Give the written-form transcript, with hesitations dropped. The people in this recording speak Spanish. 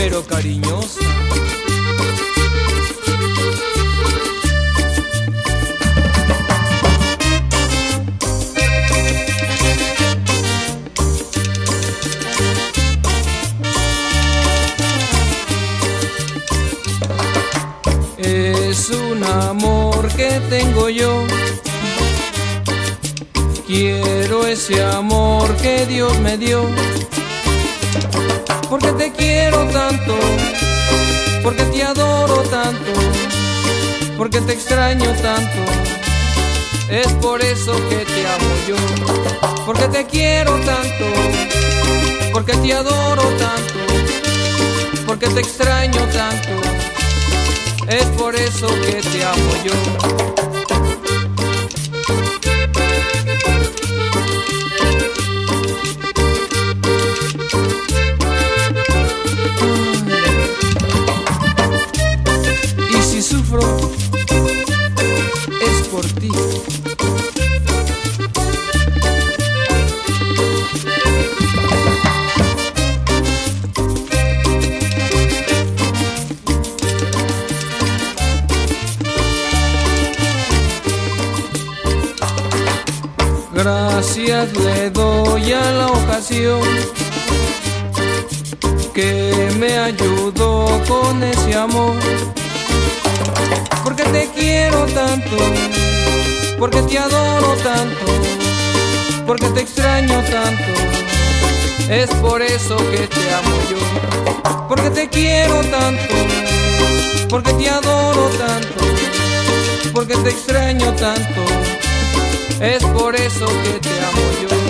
pero cariñosa. Es un amor que tengo yo. Quiero ese amor que Dios me dio. Porque te quiero tanto, porque te adoro tanto, porque te extraño tanto. Es por eso que te amo yo. Porque te quiero tanto, porque te adoro tanto, porque te extraño tanto. Es por eso que te amo yo. Y si sufro, es por ti. Gracias le doy a la ocasión que me ayudó con ese amor. Porque te quiero tanto, porque te adoro tanto, porque te extraño tanto. Es por eso que te amo yo. Porque te quiero tanto, porque te adoro tanto, porque te extraño tanto. Es por eso que te amo yo.